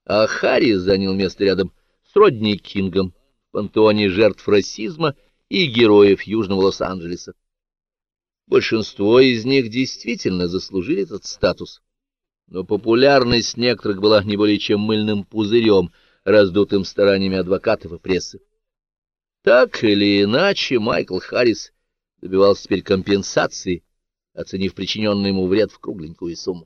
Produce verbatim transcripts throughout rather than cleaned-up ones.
а Харрис занял место рядом с Родни Кингом в пантеоне жертв расизма и героев Южного Лос-Анджелеса. Большинство из них действительно заслужили этот статус, но популярность некоторых была не более чем мыльным пузырем, раздутым стараниями адвокатов и прессы. Так или иначе, Майкл Харрис добивался теперь компенсации, оценив причиненный ему вред в кругленькую сумму.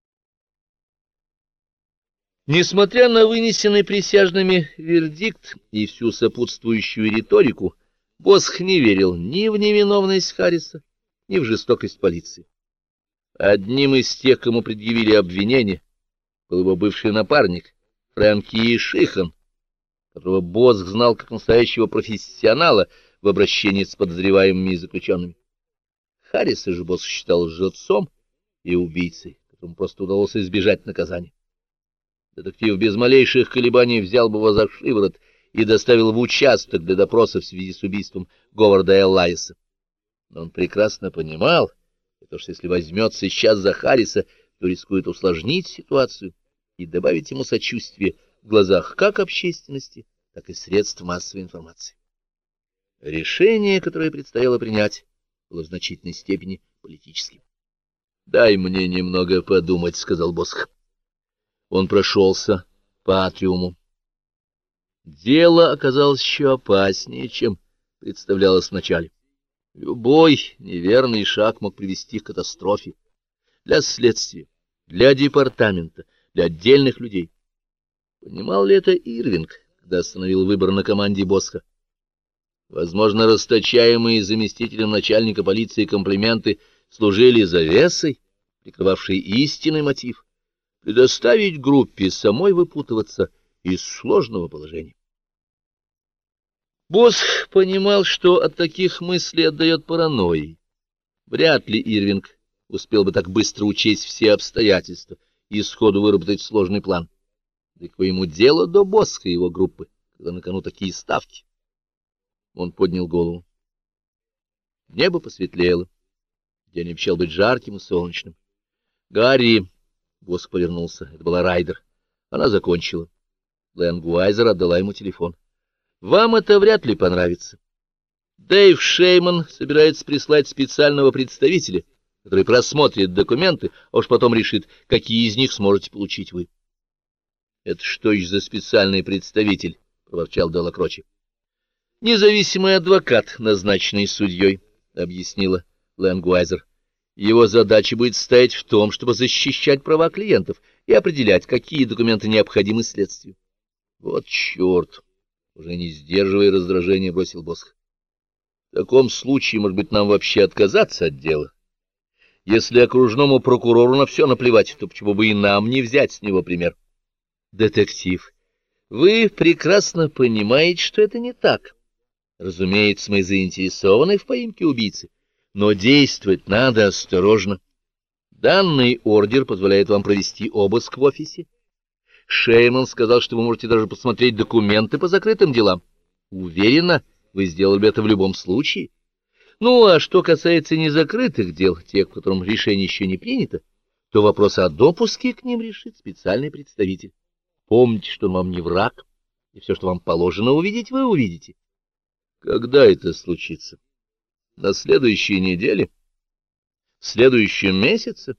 Несмотря на вынесенный присяжными вердикт и всю сопутствующую риторику, Босх не верил ни в невиновность Харриса, ни в жестокость полиции. Одним из тех, кому предъявили обвинение, был его бывший напарник Фрэнки Шихан, которого Босх знал как настоящего профессионала в обращении с подозреваемыми и заключенными. Харриса же Босх считал лжецом и убийцей, которому просто удалось избежать наказания. Детектив без малейших колебаний взял бы его за шиворот и доставил в участок для допроса в связи с убийством Говарда Эллайса. Но он прекрасно понимал, что если возьмется сейчас за Харриса, то рискует усложнить ситуацию и добавить ему сочувствие в глазах как общественности, так и средств массовой информации. Решение, которое предстояло принять, было в значительной степени политическим. — Дай мне немного подумать, — сказал Босх. Он прошелся по атриуму. Дело оказалось еще опаснее, чем представлялось вначале. Любой неверный шаг мог привести к катастрофе для следствия, для департамента, для отдельных людей. Понимал ли это Ирвинг, когда остановил выбор на команде Босха? Возможно, расточаемые заместителем начальника полиции комплименты служили завесой, прикрывавшей истинный мотив — предоставить группе самой выпутываться из сложного положения. Босх понимал, что от таких мыслей отдает паранойей. Вряд ли Ирвинг успел бы так быстро учесть все обстоятельства и сходу выработать сложный план. Да и какое ему дело до Босха и его группы, когда на кону такие ставки? Он поднял голову. Небо посветлело. День обещал быть жарким и солнечным. — Гарри! — Босх повернулся. Это была Райдер. Она закончила. Лэнгуайзер отдала ему телефон. — Вам это вряд ли понравится. Дэйв Шейман собирается прислать специального представителя, который просмотрит документы, а уж потом решит, какие из них сможете получить вы. — Это что еще за специальный представитель? — проворчал Делла Крочи. — Независимый адвокат, назначенный судьей, — объяснила Лэнгуайзер. Его задача будет состоять в том, чтобы защищать права клиентов и определять, какие документы необходимы следствию. — Вот черт! — уже не сдерживая раздражения, бросил Босх. — В таком случае, может быть, нам вообще отказаться от дела? Если окружному прокурору на все наплевать, то почему бы и нам не взять с него пример? — Детектив, вы прекрасно понимаете, что это не так. Разумеется, мы заинтересованы в поимке убийцы. Но действовать надо осторожно. Данный ордер позволяет вам провести обыск в офисе. Шейман сказал, что вы можете даже посмотреть документы по закрытым делам. Уверена, вы сделали бы это в любом случае. Ну, а что касается незакрытых дел, тех, в котором решение еще не принято, то вопрос о допуске к ним решит специальный представитель. Помните, что он вам не враг, и все, что вам положено увидеть, вы увидите. Когда это случится? На следующей неделе? В следующем месяце?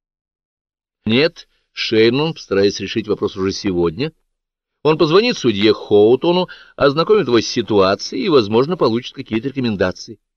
Нет, Шейман постарается решить вопрос уже сегодня. Он позвонит судье Хоутону, ознакомит его с ситуацией и, возможно, получит какие-то рекомендации.